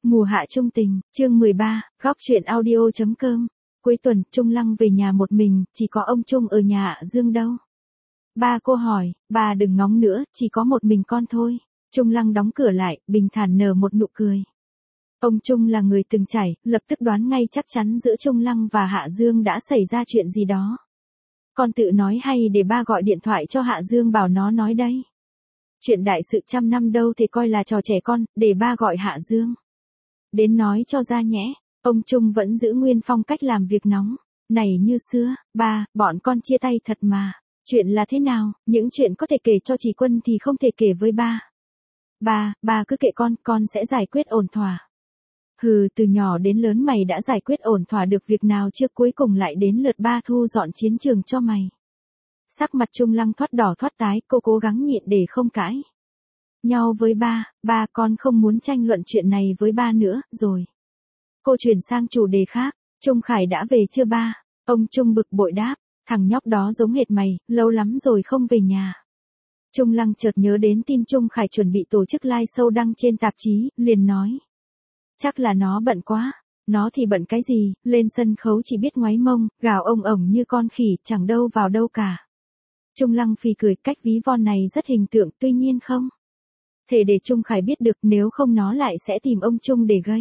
Mùa hạ trung tình, chương 13, góc truyện audio.com. Cuối tuần, Trung Lăng về nhà một mình, chỉ có ông Trung ở nhà Hạ Dương đâu. Ba cô hỏi, bà đừng ngóng nữa, chỉ có một mình con thôi. Trung Lăng đóng cửa lại, bình thản nở một nụ cười. Ông Trung là người từng trải, lập tức đoán ngay chắc chắn giữa Trung Lăng và Hạ Dương đã xảy ra chuyện gì đó. Con tự nói hay để ba gọi điện thoại cho Hạ Dương bảo nó nói đây. Chuyện đại sự 100 năm đâu thì coi là trò trẻ con, để ba gọi Hạ Dương. Đến nói cho ra nhẽ, ông Trung vẫn giữ nguyên phong cách làm việc nóng. Này như xưa, ba, bọn con chia tay thật mà. Chuyện là thế nào, những chuyện có thể kể cho chị Quân thì không thể kể với ba. Ba cứ kệ con sẽ giải quyết ổn thỏa. Hừ, từ nhỏ đến lớn mày đã giải quyết ổn thỏa được việc nào chưa, cuối cùng lại đến lượt ba thu dọn chiến trường cho mày. Sắc mặt Trung Lăng thoát đỏ thoát tái, cô cố gắng nhịn để không cãi nhau với ba con không muốn tranh luận chuyện này với ba nữa, rồi. Cô chuyển sang chủ đề khác, Trung Khải đã về chưa ba? Ông Trung bực bội đáp, thằng nhóc đó giống hệt mày, lâu lắm rồi không về nhà. Trung Lăng chợt nhớ đến tin Trung Khải chuẩn bị tổ chức live show đăng trên tạp chí, liền nói. Chắc là nó bận quá. Nó thì bận cái gì, lên sân khấu chỉ biết ngoáy mông, gào ông ổng như con khỉ, chẳng đâu vào đâu cả. Trung Lăng phì cười, cách ví von này rất hình tượng, tuy nhiên không thể để Trung Khải biết được, nếu không nó lại sẽ tìm ông Trung để gây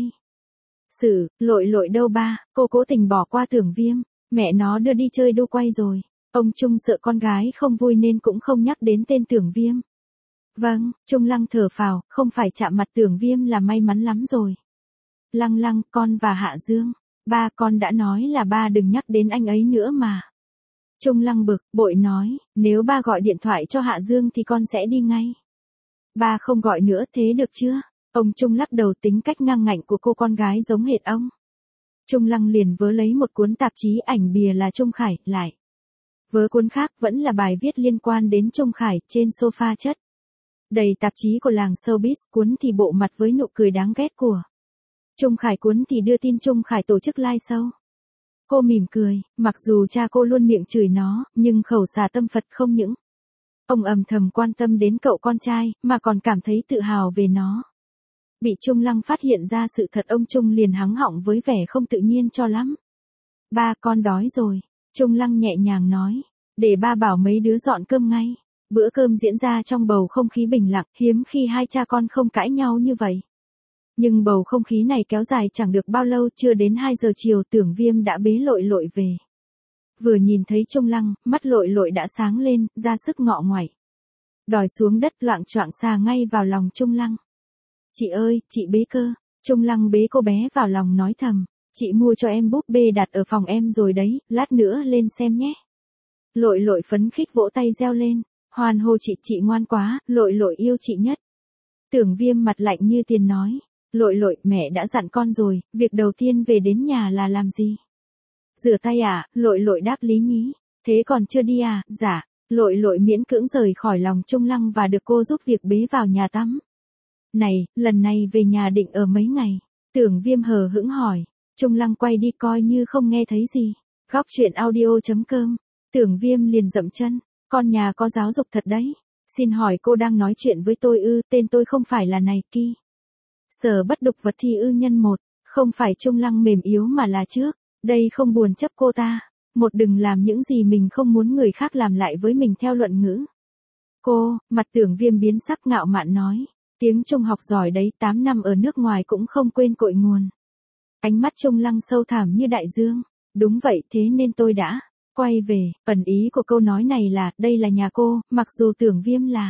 sự. Lội đâu ba, cô cố tình bỏ qua Tưởng Viêm, mẹ nó đưa đi chơi đu quay rồi. Ông Trung sợ con gái không vui nên cũng không nhắc đến tên Tưởng Viêm. Vâng, Trung Lăng thở phào, không phải chạm mặt Tưởng Viêm là may mắn lắm rồi. Lăng, con và Hạ Dương, ba con đã nói là ba đừng nhắc đến anh ấy nữa mà. Trung Lăng bực bội nói, nếu ba gọi điện thoại cho Hạ Dương thì con sẽ đi ngay. Ba không gọi nữa, thế được chưa? Ông Trung lắc đầu, tính cách ngang ngạnh của cô con gái giống hệt ông. Trung Lăng liền vớ lấy một cuốn tạp chí ảnh bìa là Trung Khải, lại vớ cuốn khác vẫn là bài viết liên quan đến Trung Khải, trên sofa chất đầy tạp chí của làng showbiz, cuốn thì bộ mặt với nụ cười đáng ghét của Trung Khải, cuốn thì đưa tin Trung Khải tổ chức live show. Cô mỉm cười, mặc dù cha cô luôn miệng chửi nó, nhưng khẩu xà tâm Phật không những ông âm thầm quan tâm đến cậu con trai, mà còn cảm thấy tự hào về nó. Bị Trung Lăng phát hiện ra sự thật, ông Trung liền hắng họng với vẻ không tự nhiên cho lắm. Ba, con đói rồi. Trung Lăng nhẹ nhàng nói, để ba bảo mấy đứa dọn cơm ngay. Bữa cơm diễn ra trong bầu không khí bình lặng, hiếm khi hai cha con không cãi nhau như vậy. Nhưng bầu không khí này kéo dài chẳng được bao lâu, chưa đến 2 giờ chiều Tưởng Viêm đã bế lội về. Vừa nhìn thấy Trung Lăng, mắt lội đã sáng lên, ra sức ngọ ngoảy. Đòi xuống đất, loạng choạng xà ngay vào lòng Trung Lăng. Chị ơi, chị bế cơ. Trung Lăng bế cô bé vào lòng nói thầm, chị mua cho em búp bê đặt ở phòng em rồi đấy, lát nữa lên xem nhé. Lội phấn khích vỗ tay reo lên, hoan hô, chị ngoan quá, lội yêu chị nhất. Tưởng Viêm mặt lạnh như tiền nói, lội, mẹ đã dặn con rồi, việc đầu tiên về đến nhà là làm gì? Rửa tay à? Lội đáp lý nhí. Thế còn chưa đi à? Dạ. Lội miễn cưỡng rời khỏi lòng Trung Lăng và được cô giúp việc bế vào nhà tắm. Này, lần này về nhà định ở mấy ngày? Tưởng Viêm hờ hững hỏi. Trung Lăng quay đi coi như không nghe thấy gì. Góc truyện audio.com. Tưởng Viêm liền dậm chân. Con nhà có giáo dục thật đấy. Xin hỏi cô đang nói chuyện với tôi ư? Tên tôi không phải là này Ki. Sở Bất Đục Vật Thi ư nhân một. Không phải. Trung Lăng mềm yếu mà là trước. Đây không buồn chấp cô ta. Một, đừng làm những gì mình không muốn người khác làm lại với mình theo luận ngữ. Cô, mặt Tưởng Viêm biến sắc ngạo mạn nói. Tiếng Trung học giỏi đấy, 8 năm ở nước ngoài cũng không quên cội nguồn. Ánh mắt Trung Lăng sâu thẳm như đại dương. Đúng vậy, thế nên tôi đã quay về. Ẩn ý của câu nói này là, đây là nhà cô, mặc dù Tưởng Viêm là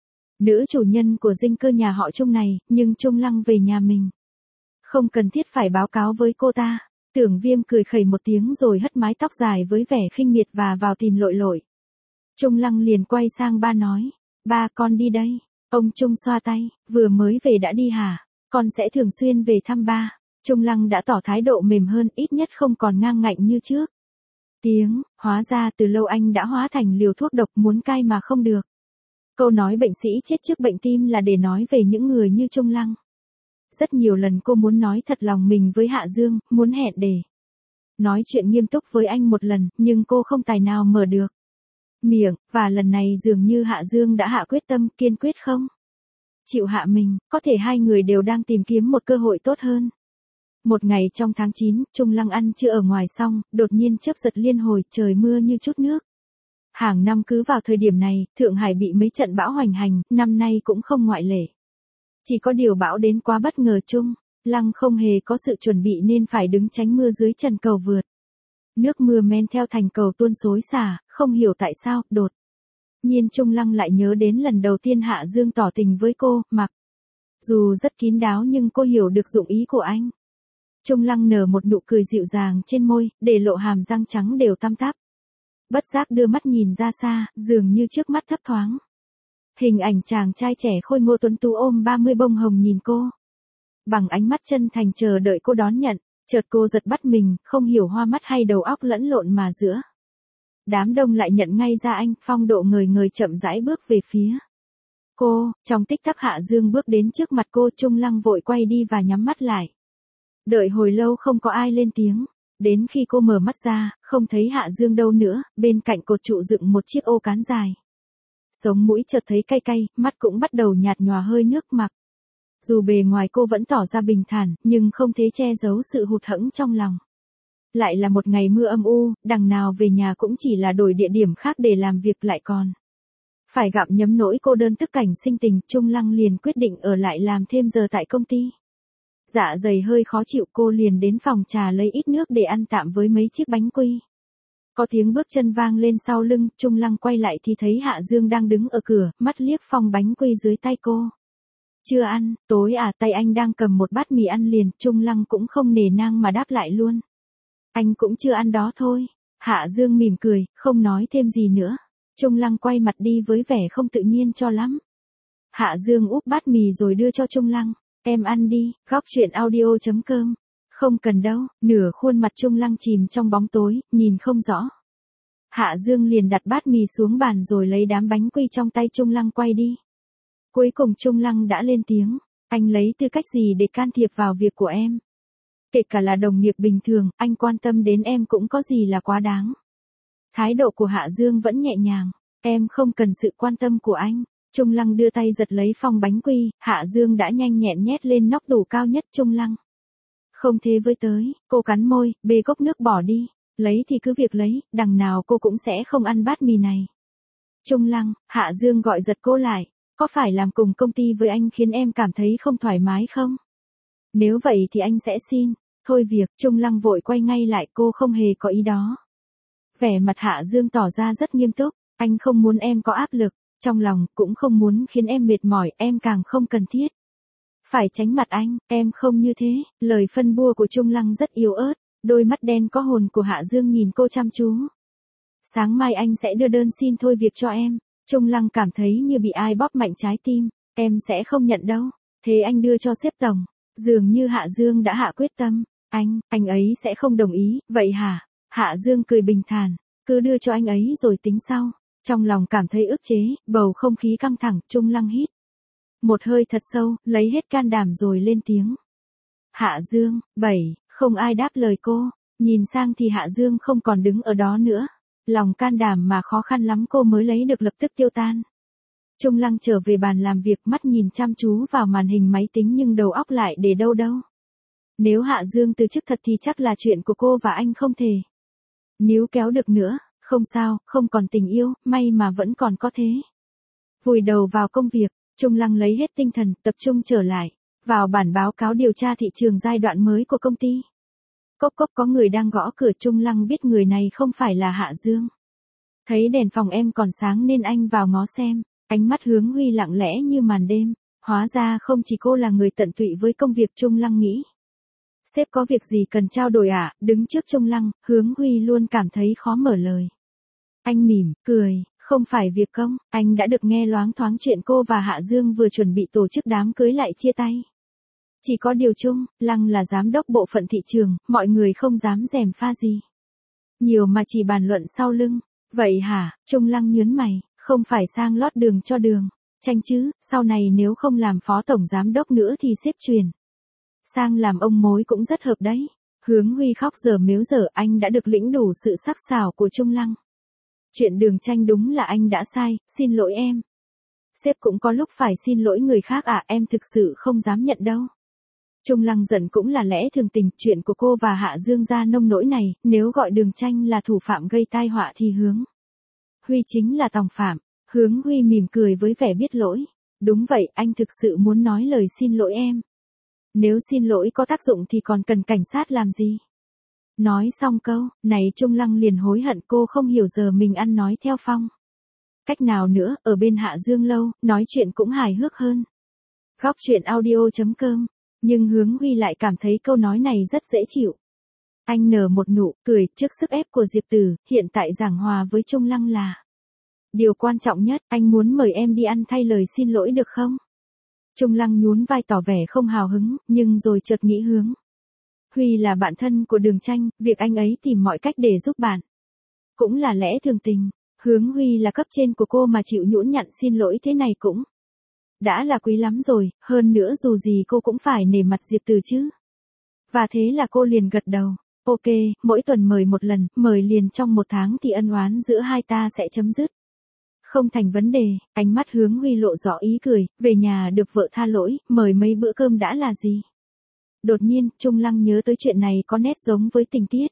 nữ chủ nhân của dinh cơ nhà họ Trung này, nhưng Trung Lăng về nhà mình không cần thiết phải báo cáo với cô ta. Tưởng Viêm cười khẩy một tiếng rồi hất mái tóc dài với vẻ khinh miệt và vào tìm lội. Trung Lăng liền quay sang ba nói, ba con đi đây. Ông Trung xoa tay, vừa mới về đã đi hả? Con sẽ thường xuyên về thăm ba. Trung Lăng đã tỏ thái độ mềm hơn, ít nhất không còn ngang ngạnh như trước. Hóa ra từ lâu anh đã hóa thành liều thuốc độc, muốn cai mà không được. Câu nói bệnh sĩ chết trước bệnh tim là để nói về những người như Trung Lăng. Rất nhiều lần cô muốn nói thật lòng mình với Hạ Dương, muốn hẹn để nói chuyện nghiêm túc với anh một lần, nhưng cô không tài nào mở được miệng, và lần này dường như Hạ Dương đã hạ quyết tâm, kiên quyết không chịu hạ mình, có thể hai người đều đang tìm kiếm một cơ hội tốt hơn. Một ngày trong tháng 9, Trung Lăng ăn trưa ở ngoài xong, đột nhiên chớp giật liên hồi, trời mưa như chút nước. Hàng năm cứ vào thời điểm này, Thượng Hải bị mấy trận bão hoành hành, năm nay cũng không ngoại lệ. Chỉ có điều bão đến quá bất ngờ. Trung Lăng không hề có sự chuẩn bị nên phải đứng tránh mưa dưới chân cầu vượt. Nước mưa men theo thành cầu tuôn xối xả, không hiểu tại sao, đột nhiên Trung Lăng lại nhớ đến lần đầu tiên Hạ Dương tỏ tình với cô, mặc dù rất kín đáo nhưng cô hiểu được dụng ý của anh. Trung Lăng nở một nụ cười dịu dàng trên môi, để lộ hàm răng trắng đều tăm tắp. Bất giác đưa mắt nhìn ra xa, dường như trước mắt thấp thoáng hình ảnh chàng trai trẻ khôi ngô tuấn tú ôm 30 bông hồng nhìn cô. Bằng ánh mắt chân thành chờ đợi cô đón nhận, chợt cô giật bắt mình, không hiểu hoa mắt hay đầu óc lẫn lộn mà giữa đám đông lại nhận ngay ra anh, phong độ ngời ngời chậm rãi bước về phía cô. Trong tích tắc Hạ Dương bước đến trước mặt cô, Trung Lăng vội quay đi và nhắm mắt lại. Đợi hồi lâu không có ai lên tiếng. Đến khi cô mở mắt ra, không thấy Hạ Dương đâu nữa, bên cạnh cột trụ dựng một chiếc ô cán dài. Sống mũi chợt thấy cay cay, mắt cũng bắt đầu nhạt nhòa hơi nước mặc. Dù bề ngoài cô vẫn tỏ ra bình thản, nhưng không thể che giấu sự hụt hẫng trong lòng. Lại là một ngày mưa âm u, đằng nào về nhà cũng chỉ là đổi địa điểm khác để làm việc lại còn phải gặm nhấm nỗi cô đơn tức cảnh sinh tình. Trung Lăng liền quyết định ở lại làm thêm giờ tại công ty. Dạ dày hơi khó chịu, cô liền đến phòng trà lấy ít nước để ăn tạm với mấy chiếc bánh quy. Có tiếng bước chân vang lên sau lưng, Trung Lăng quay lại thì thấy Hạ Dương đang đứng ở cửa, mắt liếc phong bánh quy dưới tay cô. Chưa ăn, tối à? Tay anh đang cầm một bát mì ăn liền, Trung Lăng cũng không nề nang mà đáp lại luôn. Anh cũng chưa ăn đó thôi. Hạ Dương mỉm cười, không nói thêm gì nữa. Trung Lăng quay mặt đi với vẻ không tự nhiên cho lắm. Hạ Dương úp bát mì rồi đưa cho Trung Lăng. Em ăn đi, góc chuyện audio.com. Không cần đâu, nửa khuôn mặt Trung Lăng chìm trong bóng tối, nhìn không rõ. Hạ Dương liền đặt bát mì xuống bàn rồi lấy đám bánh quy trong tay Trung Lăng quay đi. Cuối cùng Trung Lăng đã lên tiếng. Anh lấy tư cách gì để can thiệp vào việc của em? Kể cả là đồng nghiệp bình thường, anh quan tâm đến em cũng có gì là quá đáng. Thái độ của Hạ Dương vẫn nhẹ nhàng. Em không cần sự quan tâm của anh. Trung Lăng đưa tay giật lấy phong bánh quy, Hạ Dương đã nhanh nhẹn nhét lên nóc tủ cao nhất. Trung Lăng không thế với tới, cô cắn môi, bê cốc nước bỏ đi. Lấy thì cứ việc lấy, đằng nào cô cũng sẽ không ăn bát mì này. Trung Lăng, Hạ Dương gọi giật cô lại. Có phải làm cùng công ty với anh khiến em cảm thấy không thoải mái không? Nếu vậy thì anh sẽ xin. Thôi việc, Trung Lăng vội quay ngay lại, cô không hề có ý đó. Vẻ mặt Hạ Dương tỏ ra rất nghiêm túc. Anh không muốn em có áp lực. Trong lòng, cũng không muốn khiến em mệt mỏi, em càng không cần thiết phải tránh mặt anh, em không như thế. Lời phân bua của Trung Lăng rất yếu ớt, đôi mắt đen có hồn của Hạ Dương nhìn cô chăm chú. Sáng mai anh sẽ đưa đơn xin thôi việc cho em. Trung Lăng cảm thấy như bị ai bóp mạnh trái tim. Em sẽ không nhận đâu. Thế anh đưa cho sếp tổng. Dường như Hạ Dương đã hạ quyết tâm. Anh ấy sẽ không đồng ý, vậy hả? Hạ Dương cười bình thản. Cứ đưa cho anh ấy rồi tính sau. Trong lòng cảm thấy ức chế, bầu không khí căng thẳng, Trung Lăng hít một hơi thật sâu, lấy hết can đảm rồi lên tiếng. Hạ Dương, 7, không ai đáp lời cô. Nhìn sang thì Hạ Dương không còn đứng ở đó nữa. Lòng can đảm mà khó khăn lắm cô mới lấy được lập tức tiêu tan. Trung Lăng trở về bàn làm việc, mắt nhìn chăm chú vào màn hình máy tính nhưng đầu óc lại để đâu đâu. Nếu Hạ Dương từ chức thật thì chắc là chuyện của cô và anh không thể níu kéo được nữa. Không sao, không còn tình yêu, may mà vẫn còn có thế. Vùi đầu vào công việc, Trung Lăng lấy hết tinh thần, tập trung trở lại vào bản báo cáo điều tra thị trường giai đoạn mới của công ty. Cốc cốc, có người đang gõ cửa. Trung Lăng biết người này không phải là Hạ Dương. Thấy đèn phòng em còn sáng nên anh vào ngó xem. Ánh mắt Hướng Huy lặng lẽ như màn đêm. Hóa ra không chỉ cô là người tận tụy với công việc, Trung Lăng nghĩ. Sếp có việc gì cần trao đổi à? Đứng trước Trung Lăng, Hướng Huy luôn cảm thấy khó mở lời. Anh mỉm, cười, không phải việc công, anh đã được nghe loáng thoáng chuyện cô và Hạ Dương vừa chuẩn bị tổ chức đám cưới lại chia tay. Chỉ có điều Trung Lăng là giám đốc bộ phận thị trường, mọi người không dám gièm pha gì nhiều mà chỉ bàn luận sau lưng. Vậy hả? Trung Lăng nhớn mày, không phải sang lót đường cho đường tranh chứ, sau này nếu không làm phó tổng giám đốc nữa thì sếp truyền sang làm ông mối cũng rất hợp đấy. Hướng Huy khóc dở mếu dở, anh đã được lĩnh đủ sự sắc sảo của Trung Lăng. Chuyện đường tranh đúng là anh đã sai, xin lỗi em. Sếp cũng có lúc phải xin lỗi người khác à, em thực sự không dám nhận đâu. Trung Lăng giận cũng là lẽ thường tình, chuyện của cô và Hạ Dương gia nông nỗi này, nếu gọi Đường Tranh là thủ phạm gây tai họa thì Hướng Huy chính là tòng phạm. Hướng Huy mỉm cười với vẻ biết lỗi. Đúng vậy, anh thực sự muốn nói lời xin lỗi em. Nếu xin lỗi có tác dụng thì còn cần cảnh sát làm gì? Nói xong câu này Trung Lăng liền hối hận cô không hiểu giờ mình ăn nói theo phong cách nào nữa, ở bên Hạ Dương lâu, nói chuyện cũng hài hước hơn. Góc truyện audio.com. Nhưng Hướng Huy lại cảm thấy câu nói này rất dễ chịu. Anh nở một nụ cười trước sức ép của Diệp Tử, hiện tại giảng hòa với Trung Lăng là điều quan trọng nhất, anh muốn mời em đi ăn thay lời xin lỗi được không? Trung Lăng nhún vai tỏ vẻ không hào hứng, nhưng rồi chợt nghĩ Hướng Huy là bạn thân của Đường Tranh, việc anh ấy tìm mọi cách để giúp bạn cũng là lẽ thường tình. Hướng Huy là cấp trên của cô mà chịu nhũn nhặn xin lỗi thế này cũng đã là quý lắm rồi, hơn nữa dù gì cô cũng phải nể mặt Diệp Từ chứ. Và thế là cô liền gật đầu. Ok, mỗi tuần mời một lần, mời liền trong 1 tháng thì ân oán giữa hai ta sẽ chấm dứt. Không thành vấn đề, ánh mắt Hướng Huy lộ rõ ý cười, về nhà được vợ tha lỗi, mời mấy bữa cơm đã là gì. Đột nhiên, Trung Lăng nhớ tới chuyện này có nét giống với tình tiết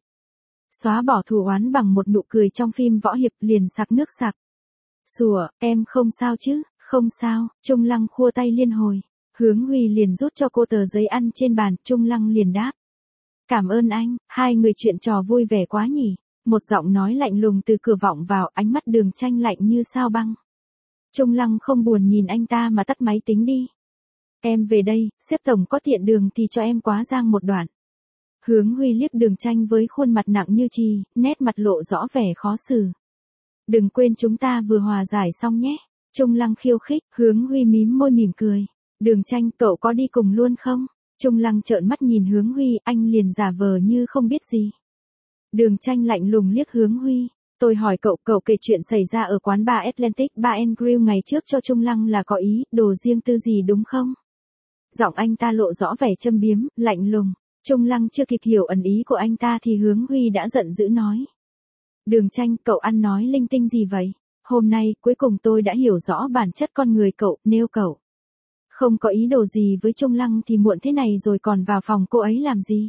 xóa bỏ thù oán bằng một nụ cười trong phim võ hiệp, liền sặc nước sặc. Sủa, em không sao chứ? Không sao, Trung Lăng khua tay liên hồi. Hướng Huy liền rút cho cô tờ giấy ăn trên bàn, Trung Lăng liền đáp. Cảm ơn anh, hai người chuyện trò vui vẻ quá nhỉ. Một giọng nói lạnh lùng từ cửa vọng vào, ánh mắt Đường Tranh lạnh như sao băng. Trung Lăng không buồn nhìn anh ta mà tắt máy tính đi. Em về đây, sếp tổng có tiện đường thì cho em quá giang một đoạn. Hướng Huy liếc Đường Tranh với khuôn mặt nặng như chì, nét mặt lộ rõ vẻ khó xử. Đừng quên chúng ta vừa hòa giải xong nhé. Trung Lăng khiêu khích, Hướng Huy mím môi mỉm cười. Đường Tranh, cậu có đi cùng luôn không? Trung Lăng trợn mắt nhìn Hướng Huy, anh liền giả vờ như không biết gì. Đường Tranh lạnh lùng liếc Hướng Huy. Tôi hỏi cậu kể chuyện xảy ra ở quán bar Atlantic Bar and Grill ngày trước cho Trung Lăng là có ý, đồ riêng tư gì đúng không? Giọng anh ta lộ rõ vẻ châm biếm, lạnh lùng. Trung Lăng chưa kịp hiểu ẩn ý của anh ta thì Hướng Huy đã giận dữ nói. Đường Tranh, cậu ăn nói linh tinh gì vậy? Hôm nay, cuối cùng tôi đã hiểu rõ bản chất con người cậu, nếu cậu không có ý đồ gì với Trung Lăng thì muộn thế này rồi còn vào phòng cô ấy làm gì?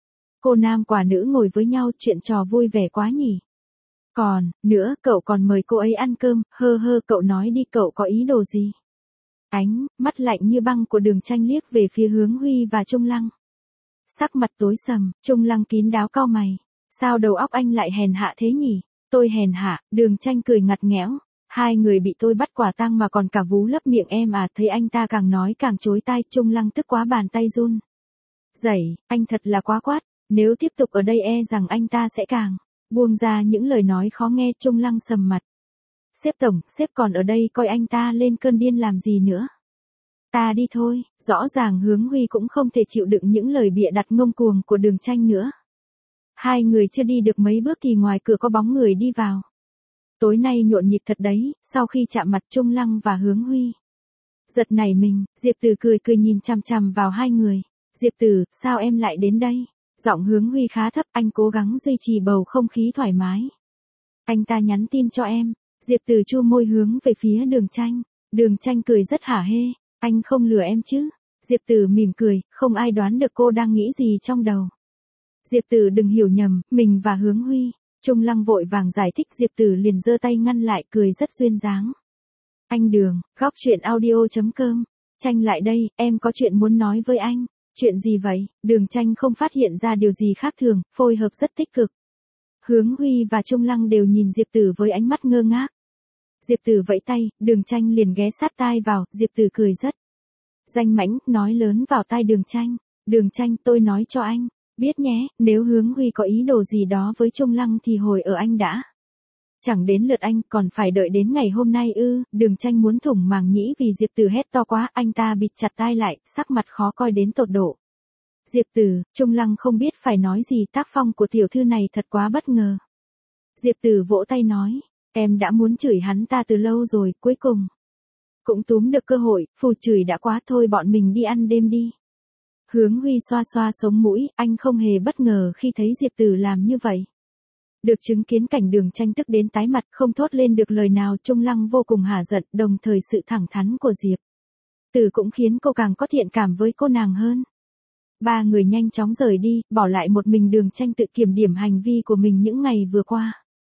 Cô nam quả nữ ngồi với nhau, chuyện trò vui vẻ quá nhỉ? Còn, nữa, cậu còn mời cô ấy ăn cơm, cậu nói đi cậu có ý đồ gì? Ánh mắt lạnh như băng của Đường Tranh liếc về phía Hướng Huy và Trung Lăng. Sắc mặt tối sầm, Trung Lăng kín đáo cau mày. Sao đầu óc anh lại hèn hạ thế nhỉ? Tôi hèn hạ, Đường Tranh cười ngặt nghẽo. Hai người bị tôi bắt quả tang mà còn cả vú lấp miệng em à, thấy anh ta càng nói càng chối tai, Trung Lăng tức quá bàn tay run rẩy, anh thật là quá quát, nếu tiếp tục ở đây e rằng anh ta sẽ càng buông ra những lời nói khó nghe. Trung Lăng sầm mặt. Sếp tổng, sếp còn ở đây coi anh ta lên cơn điên làm gì nữa. Ta đi thôi, rõ ràng Hướng Huy cũng không thể chịu đựng những lời bịa đặt ngông cuồng của Đường Tranh nữa. Hai người chưa đi được mấy bước thì ngoài cửa có bóng người đi vào. Tối nay nhộn nhịp thật đấy, sau khi chạm mặt Trung Lăng và Hướng Huy. Giật nảy mình, Diệp Từ cười nhìn chằm chằm vào hai người. Diệp Từ, sao em lại đến đây? Giọng Hướng Huy khá thấp, anh cố gắng duy trì bầu không khí thoải mái. Anh ta nhắn tin cho em. Diệp Từ chu môi hướng về phía Đường Tranh. Đường Tranh cười rất hả hê. Anh không lừa em chứ? Diệp Từ mỉm cười, không ai đoán được cô đang nghĩ gì trong đầu. Diệp Từ đừng hiểu nhầm, mình và Hướng Huy. Trung Lăng vội vàng giải thích, Diệp Từ liền giơ tay ngăn lại, cười rất duyên dáng. Anh Đường, góc truyện audio.com. Tranh lại đây, em có chuyện muốn nói với anh. Chuyện gì vậy? Đường Tranh không phát hiện ra điều gì khác thường, phối hợp rất tích cực. Hướng Huy và Trung Lăng đều nhìn Diệp Từ với ánh mắt ngơ ngác. Diệp Từ vẫy tay, Đường Tranh liền ghé sát tai vào, Diệp Từ cười rất danh mãnh, nói lớn vào tai Đường Tranh. Đường Tranh, tôi nói cho anh biết nhé, nếu Hướng Huy có ý đồ gì đó với Trung Lăng thì hồi ở anh đã chẳng đến lượt anh, còn phải đợi đến ngày hôm nay ư? Đường Tranh muốn thủng màng nhĩ vì Diệp Từ hét to quá, anh ta bịt chặt tai lại, sắc mặt khó coi đến tột độ. Diệp Từ, Trung Lăng không biết phải nói gì, tác phong của tiểu thư này thật quá bất ngờ. Diệp Từ vỗ tay nói, em đã muốn chửi hắn ta từ lâu rồi, cuối cùng cũng túm được cơ hội, phù chửi đã quá, thôi bọn mình đi ăn đêm đi. Hướng Huy xoa xoa sống mũi, anh không hề bất ngờ khi thấy Diệp Từ làm như vậy. Được chứng kiến cảnh Đường Tranh tức đến tái mặt không thốt lên được lời nào, Trung Lăng vô cùng hả giận, đồng thời sự thẳng thắn của Diệp Tử cũng khiến cô càng có thiện cảm với cô nàng hơn. Ba người nhanh chóng rời đi, bỏ lại một mình Đường Tranh tự kiểm điểm hành vi của mình những ngày vừa qua.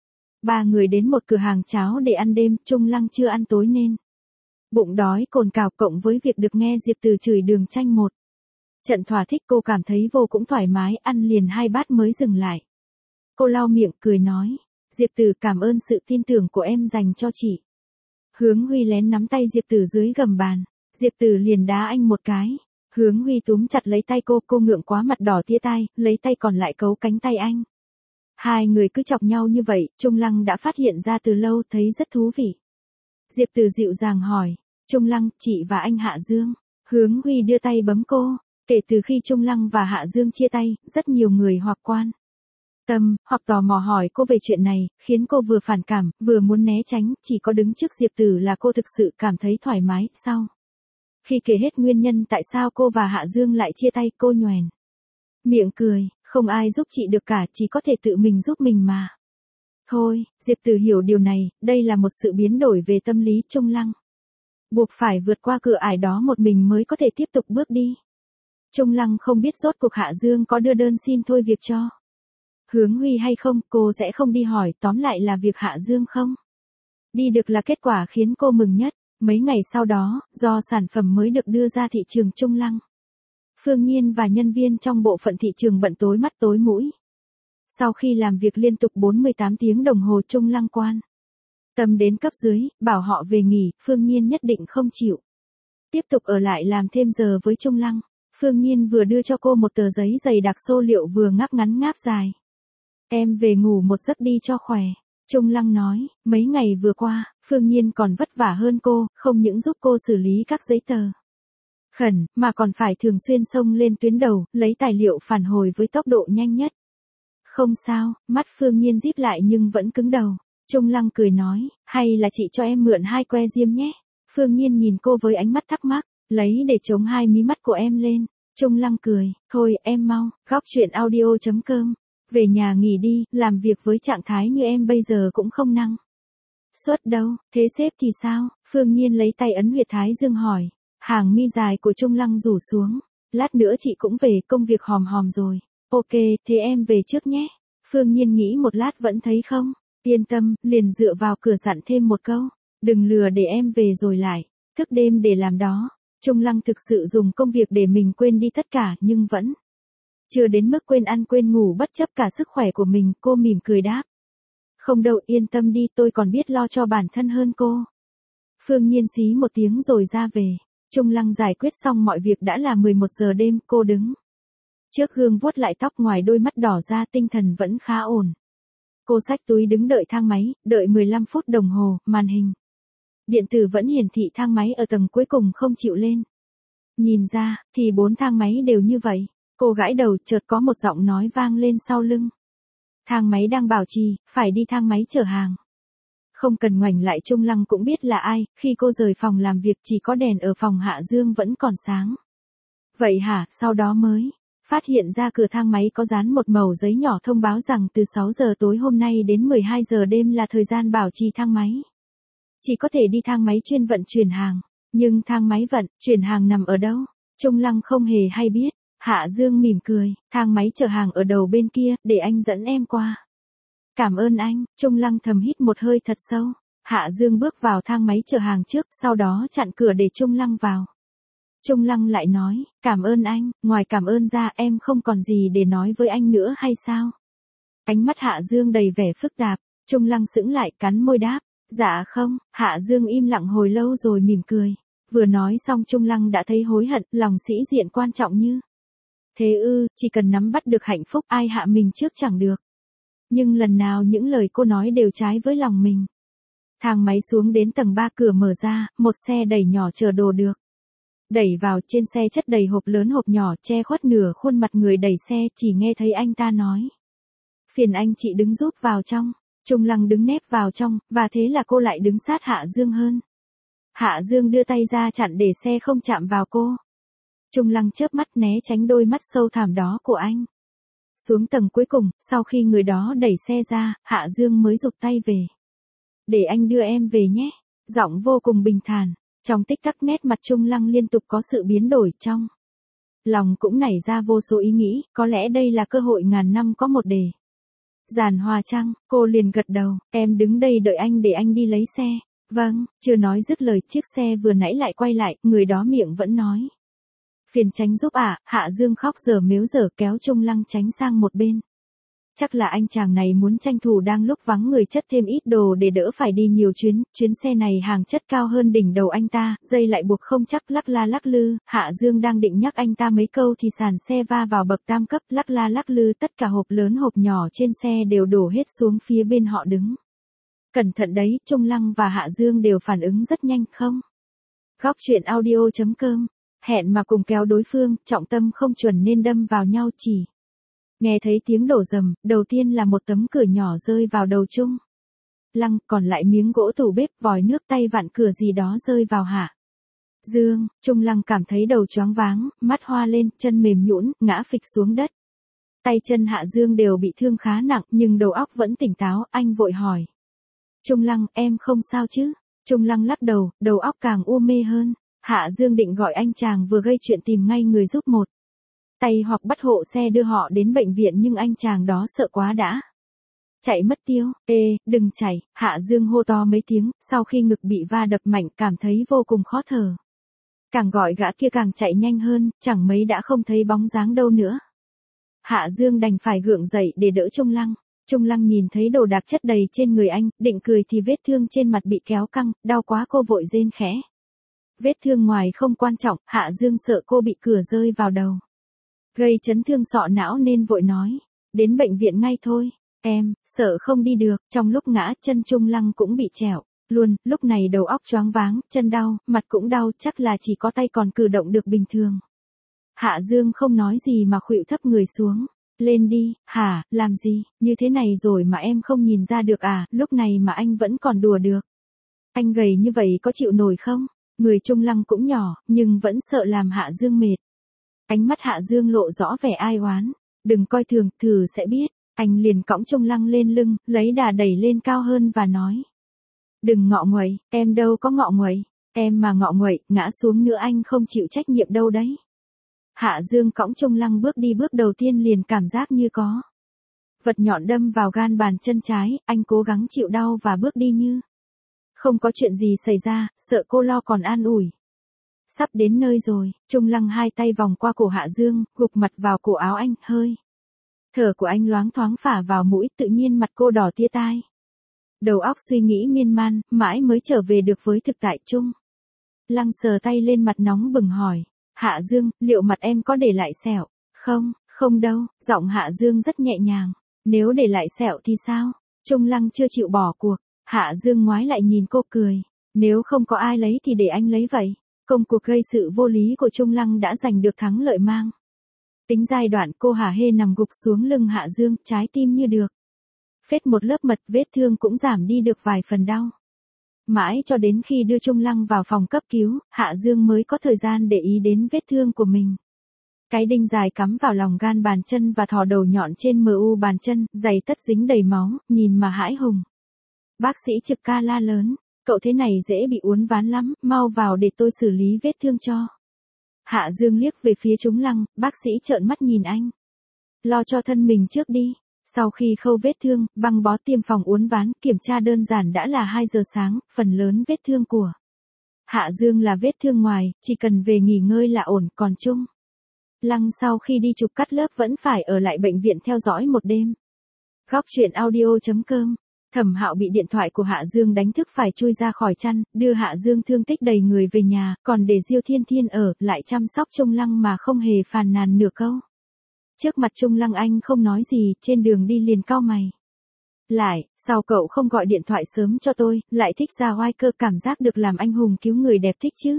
Ba người đến một cửa hàng cháo để ăn đêm, Trung Lăng chưa ăn tối nên bụng đói cồn cào, cộng với việc được nghe Diệp Tử chửi Đường Tranh một trận thỏa thích, cô cảm thấy vô cùng thoải mái, ăn liền 2 bát mới dừng lại. Cô lau miệng cười nói, Diệp Tử cảm ơn sự tin tưởng của em dành cho chị. Hướng Huy lén nắm tay Diệp Tử dưới gầm bàn, Diệp Tử liền đá anh một cái. Hướng Huy túm chặt lấy tay cô ngượng quá mặt đỏ tía tai, lấy tay còn lại cấu cánh tay anh. Hai người cứ chọc nhau như vậy, Trung Lăng đã phát hiện ra từ lâu, thấy rất thú vị. Diệp Tử dịu dàng hỏi, Trung Lăng, chị và anh Hạ Dương. Hướng Huy đưa tay bấm cô. Kể từ khi Trung Lăng và Hạ Dương chia tay, rất nhiều người hoặc quan tâm, hoặc tò mò hỏi cô về chuyện này, khiến cô vừa phản cảm, vừa muốn né tránh, chỉ có đứng trước Diệp Tử là cô thực sự cảm thấy thoải mái. Sau khi kể hết nguyên nhân tại sao cô và Hạ Dương lại chia tay, cô nhoẻn miệng cười, không ai giúp chị được cả, chỉ có thể tự mình giúp mình mà. Thôi, Diệp Tử hiểu điều này, đây là một sự biến đổi về tâm lý Trung Lăng. Buộc phải vượt qua cửa ải đó một mình mới có thể tiếp tục bước đi. Trung Lăng không biết rốt cuộc Hạ Dương có đưa đơn xin thôi việc cho Hướng Huy hay không, cô sẽ không đi hỏi, tóm lại là việc Hạ Dương không đi được là kết quả khiến cô mừng nhất. Mấy ngày sau đó, do sản phẩm mới được đưa ra thị trường, Trung Lăng, Phương Nhiên và nhân viên trong bộ phận thị trường bận tối mắt tối mũi. Sau khi làm việc liên tục 48 tiếng đồng hồ, Trung Lăng quan tâm đến cấp dưới, bảo họ về nghỉ, Phương Nhiên nhất định không chịu tiếp tục ở lại làm thêm giờ với Trung Lăng. Phương Nhiên vừa đưa cho cô một tờ giấy dày đặc xô liệu vừa ngáp ngắn ngáp dài. Em về ngủ một giấc đi cho khỏe. Trung Lăng nói, mấy ngày vừa qua, Phương Nhiên còn vất vả hơn cô, không những giúp cô xử lý các giấy tờ khẩn, mà còn phải thường xuyên xông lên tuyến đầu, lấy tài liệu phản hồi với tốc độ nhanh nhất. Không sao, mắt Phương Nhiên díp lại nhưng vẫn cứng đầu. Trung Lăng cười nói, hay là chị cho em mượn 2 que diêm nhé. Phương Nhiên nhìn cô với ánh mắt thắc mắc, lấy để chống 2 mí mắt của em lên. Trung Lăng cười, thôi em mau, góc chuyện audio.com. Về nhà nghỉ đi, làm việc với trạng thái như em bây giờ cũng không năng suất đâu, thế sếp thì sao? Phương Nhiên lấy tay ấn huyệt thái dương hỏi. Hàng mi dài của Trung Lăng rủ xuống. Lát nữa chị cũng về, công việc hòm hòm rồi. Ok, thế em về trước nhé. Phương Nhiên nghĩ một lát vẫn thấy không yên tâm, liền dựa vào cửa dặn thêm một câu. Đừng lừa để em về rồi lại thức đêm để làm đó. Trung Lăng thực sự dùng công việc để mình quên đi tất cả, nhưng vẫn chưa đến mức quên ăn quên ngủ bất chấp cả sức khỏe của mình. Cô mỉm cười đáp, không đâu, yên tâm đi, tôi còn biết lo cho bản thân hơn cô. Phương Nhiên xí một tiếng rồi ra về. Trung Lăng giải quyết xong mọi việc đã là 11 giờ đêm, cô đứng trước gương vuốt lại tóc, ngoài đôi mắt đỏ ra, tinh thần vẫn khá ổn. Cô xách túi đứng đợi thang máy, đợi 15 phút đồng hồ, màn hình điện tử vẫn hiển thị thang máy ở tầng cuối cùng không chịu lên. Nhìn ra, thì 4 thang máy đều như vậy. Cô gãi đầu, chợt có một giọng nói vang lên sau lưng. Thang máy đang bảo trì, phải đi thang máy chở hàng. Không cần ngoảnh lại, Trung Lăng cũng biết là ai, khi cô rời phòng làm việc chỉ có đèn ở phòng Hạ Dương vẫn còn sáng. Vậy hả, sau đó mới phát hiện ra cửa thang máy có dán một mẩu giấy nhỏ thông báo rằng từ 6 giờ tối hôm nay đến 12 giờ đêm là thời gian bảo trì thang máy. Chỉ có thể đi thang máy chuyên vận chuyển hàng. Nhưng thang máy vận chuyển hàng nằm ở đâu? Trung Lăng không hề hay biết. Hạ Dương mỉm cười, thang máy chở hàng ở đầu bên kia, để anh dẫn em qua. Cảm ơn anh. Trung Lăng thầm hít một hơi thật sâu. Hạ Dương bước vào thang máy chở hàng trước, sau đó chặn cửa để Trung Lăng vào. Trung Lăng lại nói, cảm ơn anh, ngoài cảm ơn ra em không còn gì để nói với anh nữa hay sao? Ánh mắt Hạ Dương đầy vẻ phức tạp. Trung Lăng sững lại, cắn môi đáp, dạ không. Hạ Dương im lặng hồi lâu rồi mỉm cười. Vừa nói xong Trung Lăng đã thấy hối hận, lòng sĩ diện quan trọng như thế ư, chỉ cần nắm bắt được hạnh phúc, ai hạ mình trước chẳng được. Nhưng lần nào những lời cô nói đều trái với lòng mình. Thang máy xuống đến tầng 3, cửa mở ra, một xe đẩy nhỏ chở đồ được đẩy vào. Trên xe chất đầy hộp lớn hộp nhỏ, che khuất nửa khuôn mặt người đẩy xe, chỉ nghe thấy anh ta nói, phiền anh chị đứng giúp vào trong. Trung Lăng đứng nép vào trong, và thế là cô lại đứng sát Hạ Dương hơn. Hạ Dương đưa tay ra chặn để xe không chạm vào cô. Trung Lăng chớp mắt né tránh đôi mắt sâu thẳm đó của anh. Xuống tầng cuối cùng, sau khi người đó đẩy xe ra, Hạ Dương mới giục tay về. Để anh đưa em về nhé. Giọng vô cùng bình thản. Trong tích tắc nét mặt Trung Lăng liên tục có sự biến đổi trong. Lòng cũng nảy ra vô số ý nghĩ, có lẽ đây là cơ hội ngàn năm có một đề. Giàn hòa chăng, cô liền gật đầu, em đứng đây đợi anh để anh đi lấy xe. Vâng, chưa nói dứt lời chiếc xe vừa nãy lại quay lại, người đó miệng vẫn nói. Phiền tránh giúp ạ, Hạ Dương khóc dở mếu dở kéo Trung Lăng tránh sang một bên. Chắc là anh chàng này muốn tranh thủ đang lúc vắng người chất thêm ít đồ để đỡ phải đi nhiều chuyến xe này hàng chất cao hơn đỉnh đầu anh ta, dây lại buộc không chắc lắc la lắc lư, Hạ Dương đang định nhắc anh ta mấy câu thì sàn xe va vào bậc tam cấp lắc la lắc lư, tất cả hộp lớn hộp nhỏ trên xe đều đổ hết xuống phía bên họ đứng. Cẩn thận đấy, Trung Lăng và Hạ Dương đều phản ứng rất nhanh không? Góc truyện audio.com, hẹn mà cùng kéo đối phương, trọng tâm không chuẩn nên đâm vào nhau chỉ. Nghe thấy tiếng đổ rầm, đầu tiên là một tấm cửa nhỏ rơi vào đầu Trung Lăng, còn lại miếng gỗ tủ bếp, vòi nước, tay vặn cửa gì đó rơi vào Hạ Dương. Trung Lăng cảm thấy đầu choáng váng, mắt hoa lên, chân mềm nhũn, ngã phịch xuống đất. Tay chân Hạ Dương đều bị thương khá nặng, nhưng đầu óc vẫn tỉnh táo, anh vội hỏi. Trung Lăng, em không sao chứ? Trung Lăng lắc đầu, đầu óc càng u mê hơn. Hạ Dương định gọi anh chàng vừa gây chuyện tìm ngay người giúp một tay hoặc bắt hộ xe đưa họ đến bệnh viện, nhưng anh chàng đó sợ quá đã chạy mất tiêu. Ê, đừng chạy, Hạ Dương hô to mấy tiếng, sau khi ngực bị va đập mạnh cảm thấy vô cùng khó thở. Càng gọi gã kia càng chạy nhanh hơn, chẳng mấy đã không thấy bóng dáng đâu nữa. Hạ Dương đành phải gượng dậy để đỡ Trung Lăng. Trung Lăng nhìn thấy đồ đạc chất đầy trên người anh, định cười thì vết thương trên mặt bị kéo căng, đau quá cô vội rên khẽ. Vết thương ngoài không quan trọng, Hạ Dương sợ cô bị cửa rơi vào đầu, gây chấn thương sọ não nên vội nói. Đến bệnh viện ngay thôi, em, sợ không đi được. Trong lúc ngã chân Trung Lăng cũng bị trẹo luôn, lúc này đầu óc choáng váng, chân đau, mặt cũng đau, chắc là chỉ có tay còn cử động được bình thường. Hạ Dương không nói gì mà khuỵu thấp người xuống. Lên đi, hả, làm gì, như thế này rồi mà em không nhìn ra được à, lúc này mà anh vẫn còn đùa được. Anh gầy như vậy có chịu nổi không? Người Trung Lăng cũng nhỏ, nhưng vẫn sợ làm Hạ Dương mệt. Ánh mắt Hạ Dương lộ rõ vẻ ai oán. Đừng coi thường, thử sẽ biết. Anh liền cõng Trung Lăng lên lưng, lấy đà đẩy lên cao hơn và nói. Đừng ngọ nguậy, em đâu có ngọ nguậy. Em mà ngọ nguậy, ngã xuống nữa anh không chịu trách nhiệm đâu đấy. Hạ Dương cõng Trung Lăng bước đi, bước đầu tiên liền cảm giác như có vật nhọn đâm vào gan bàn chân trái, anh cố gắng chịu đau và bước đi như không có chuyện gì xảy ra, sợ cô lo còn an ủi. Sắp đến nơi rồi, Trung Lăng hai tay vòng qua cổ Hạ Dương, gục mặt vào cổ áo anh, hơi thở của anh loáng thoáng phả vào mũi, tự nhiên mặt cô đỏ tia tai. Đầu óc suy nghĩ miên man, mãi mới trở về được với thực tại. Trung Lăng sờ tay lên mặt nóng bừng hỏi. Hạ Dương, liệu mặt em có để lại sẹo? Không, không đâu, giọng Hạ Dương rất nhẹ nhàng. Nếu để lại sẹo thì sao? Trung Lăng chưa chịu bỏ cuộc. Hạ Dương ngoái lại nhìn cô cười. Nếu không có ai lấy thì để anh lấy vậy. Công cuộc gây sự vô lý của Trung Lăng đã giành được thắng lợi mang tính giai đoạn. Cô hả hê nằm gục xuống lưng Hạ Dương, trái tim như được phết một lớp mật, vết thương cũng giảm đi được vài phần đau. Mãi cho đến khi đưa Trung Lăng vào phòng cấp cứu, Hạ Dương mới có thời gian để ý đến vết thương của mình. Cái đinh dài cắm vào lòng gan bàn chân và thò đầu nhọn trên mu bàn chân, giày tất dính đầy máu, nhìn mà hãi hùng. Bác sĩ Trực ca la lớn, cậu thế này dễ bị uốn ván lắm, mau vào để tôi xử lý vết thương cho. Hạ Dương liếc về phía Trung Lăng, bác sĩ trợn mắt nhìn anh. Lo cho thân mình trước đi. Sau khi khâu vết thương, băng bó, tiêm phòng uốn ván, kiểm tra đơn giản đã là 2 giờ sáng, phần lớn vết thương của Hạ Dương là vết thương ngoài, chỉ cần về nghỉ ngơi là ổn, còn Trung Lăng sau khi đi chụp cắt lớp vẫn phải ở lại bệnh viện theo dõi một đêm. Góc truyện audio.com, Thẩm Hạo bị điện thoại của Hạ Dương đánh thức phải chui ra khỏi chăn, đưa Hạ Dương thương tích đầy người về nhà, còn để Diêu Thiên Thiên ở, lại chăm sóc Trung Lăng mà không hề phàn nàn nửa câu. Trước mặt Trung Lăng anh không nói gì, trên đường đi liền cau mày. Lại, sao cậu không gọi điện thoại sớm cho tôi, lại thích ra oai cơ, cảm giác được làm anh hùng cứu người đẹp thích chứ?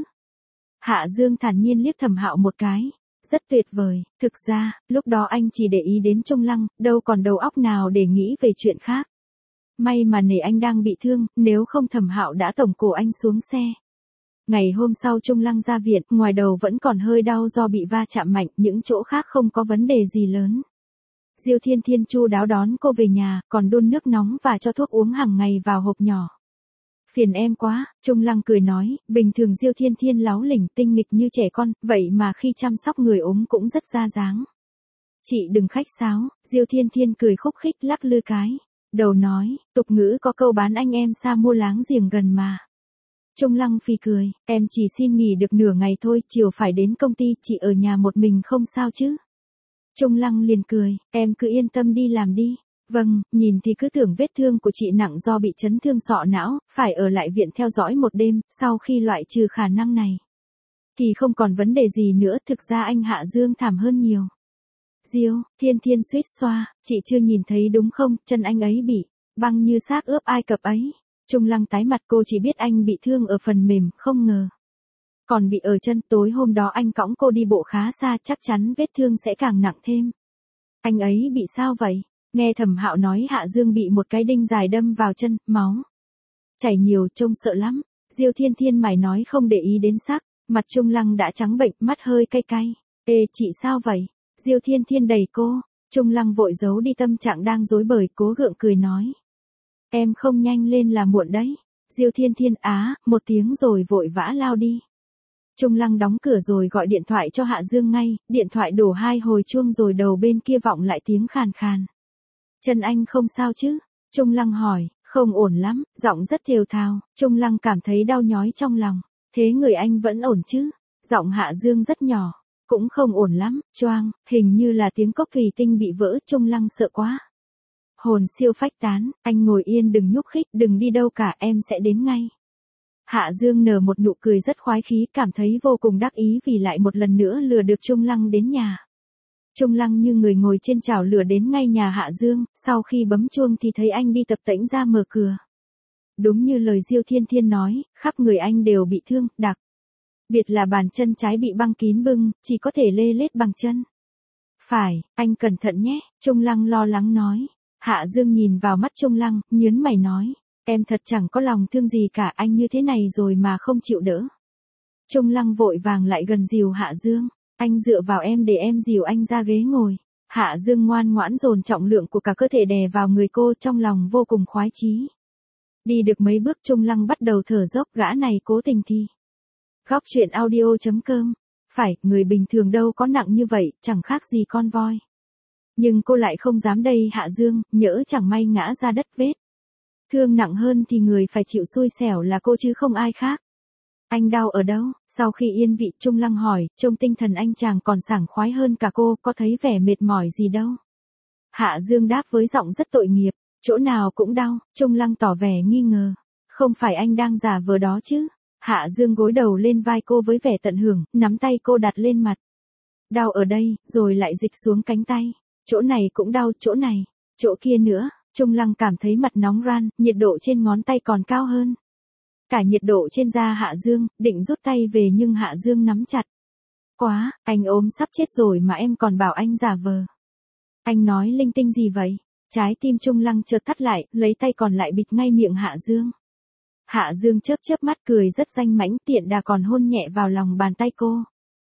Hạ Dương thản nhiên liếc Thẩm Hạo một cái. Rất tuyệt vời, thực ra, lúc đó anh chỉ để ý đến Trung Lăng, đâu còn đầu óc nào để nghĩ về chuyện khác. May mà nể anh đang bị thương, nếu không Thẩm Hạo đã tổng cổ anh xuống xe. Ngày hôm sau Trung Lăng ra viện, ngoài đầu vẫn còn hơi đau do bị va chạm mạnh, những chỗ khác không có vấn đề gì lớn. Diêu Thiên Thiên chu đáo đón cô về nhà, còn đun nước nóng và cho thuốc uống hàng ngày vào hộp nhỏ. Phiền em quá, Trung Lăng cười nói, bình thường Diêu Thiên Thiên láu lỉnh tinh nghịch như trẻ con, vậy mà khi chăm sóc người ốm cũng rất ra dáng. Chị đừng khách sáo, Diêu Thiên Thiên cười khúc khích lắc lư cái. Đầu nói, tục ngữ có câu bán anh em xa mua láng giềng gần mà. Trung Lăng phì cười, em chỉ xin nghỉ được nửa ngày thôi, chiều phải đến công ty, chị ở nhà một mình không sao chứ. Trung Lăng liền cười, em cứ yên tâm đi làm đi. Vâng, nhìn thì cứ tưởng vết thương của chị nặng do bị chấn thương sọ não, phải ở lại viện theo dõi một đêm, sau khi loại trừ khả năng này. Thì không còn vấn đề gì nữa, thực ra anh Hạ Dương thảm hơn nhiều. Diêu Thiên Thiên suýt xoa, chị chưa nhìn thấy đúng không, chân anh ấy bị băng như xác ướp Ai Cập ấy. Trung Lăng tái mặt, cô chỉ biết anh bị thương ở phần mềm, không ngờ. Còn bị ở chân, tối hôm đó anh cõng cô đi bộ khá xa, chắc chắn vết thương sẽ càng nặng thêm. Anh ấy bị sao vậy? Nghe Thẩm Hạo nói Hạ Dương bị một cái đinh dài đâm vào chân, máu chảy nhiều, trông sợ lắm. Diêu Thiên Thiên mải nói không để ý đến sắc, mặt Trung Lăng đã trắng bệnh, mắt hơi cay cay. Ê chị sao vậy? Diêu Thiên Thiên đẩy cô, Trung Lăng vội giấu đi tâm trạng đang rối bời, cố gượng cười nói. Em không nhanh lên là muộn đấy. Diêu Thiên Thiên một tiếng rồi vội vã lao đi. Trung Lăng đóng cửa rồi gọi điện thoại cho Hạ Dương ngay, điện thoại đổ 2 hồi chuông rồi đầu bên kia vọng lại tiếng khàn khàn. Chân anh không sao chứ? Trung Lăng hỏi, không ổn lắm, giọng rất thều thào, Trung Lăng cảm thấy đau nhói trong lòng. Thế người anh vẫn ổn chứ? Giọng Hạ Dương rất nhỏ, cũng không ổn lắm, choang, hình như là tiếng cốc thủy tinh bị vỡ, Trung Lăng sợ quá. Hồn siêu phách tán, anh ngồi yên đừng nhúc khích, đừng đi đâu cả, em sẽ đến ngay. Hạ Dương nở một nụ cười rất khoái khí, cảm thấy vô cùng đắc ý vì lại một lần nữa lừa được Trung Lăng đến nhà. Trung Lăng như người ngồi trên chảo lửa đến ngay nhà Hạ Dương, sau khi bấm chuông thì thấy anh đi tập tễnh ra mở cửa. Đúng như lời Diêu Thiên Thiên nói, khắp người anh đều bị thương, đặc biệt là bàn chân trái bị băng kín bưng, chỉ có thể lê lết bằng chân phải, anh cẩn thận nhé, Trung Lăng lo lắng nói. Hạ Dương nhìn vào mắt Trung Lăng, nhớn mày nói, em thật chẳng có lòng thương gì cả, anh như thế này rồi mà không chịu đỡ. Trung Lăng vội vàng lại gần dìu Hạ Dương, anh dựa vào em để em dìu anh ra ghế ngồi. Hạ Dương ngoan ngoãn dồn trọng lượng của cả cơ thể đè vào người cô, trong lòng vô cùng khoái chí. Đi được mấy bước Trung Lăng bắt đầu thở dốc, gã này cố tình thì. Góc truyện audio.com. Phải, người bình thường đâu có nặng như vậy, chẳng khác gì con voi. Nhưng cô lại không dám đây Hạ Dương, nhỡ chẳng may ngã ra đất, vết thương nặng hơn thì người phải chịu xui xẻo là cô chứ không ai khác. Anh đau ở đâu? Sau khi yên vị Trung Lăng hỏi, trông tinh thần anh chàng còn sảng khoái hơn cả cô, có thấy vẻ mệt mỏi gì đâu. Hạ Dương đáp với giọng rất tội nghiệp, chỗ nào cũng đau, Trung Lăng tỏ vẻ nghi ngờ. Không phải anh đang giả vờ đó chứ? Hạ Dương gối đầu lên vai cô với vẻ tận hưởng, nắm tay cô đặt lên mặt. Đau ở đây, rồi lại dịch xuống cánh tay. Chỗ này cũng đau, chỗ này, chỗ kia nữa. Trung Lăng cảm thấy mặt nóng ran, nhiệt độ trên ngón tay còn cao hơn cả nhiệt độ trên da Hạ Dương, định rút tay về nhưng Hạ Dương nắm chặt. Quá, anh ốm sắp chết rồi mà em còn bảo anh giả vờ. Anh nói linh tinh gì vậy? Trái tim Trung Lăng chợt thắt lại, lấy tay còn lại bịt ngay miệng Hạ Dương. Hạ Dương chớp chớp mắt cười rất danh mãnh, tiện đà còn hôn nhẹ vào lòng bàn tay cô.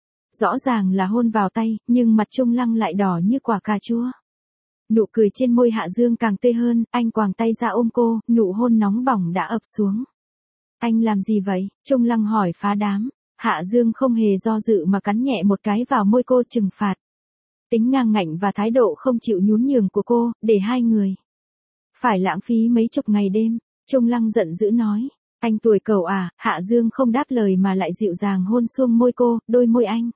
Rõ ràng là hôn vào tay, nhưng mặt Trung Lăng lại đỏ như quả cà chua. Nụ cười trên môi Hạ Dương càng tươi hơn, anh quàng tay ra ôm cô, nụ hôn nóng bỏng đã ập xuống. Anh làm gì vậy? Trung Lăng hỏi phá đám. Hạ Dương không hề do dự mà cắn nhẹ một cái vào môi cô, trừng phạt tính ngang ngạnh và thái độ không chịu nhún nhường của cô, để hai người phải lãng phí mấy chục ngày đêm. Trung Lăng giận dữ nói, anh tuổi cẩu à? Hạ Dương không đáp lời mà lại dịu dàng hôn xuống môi cô, đôi môi anh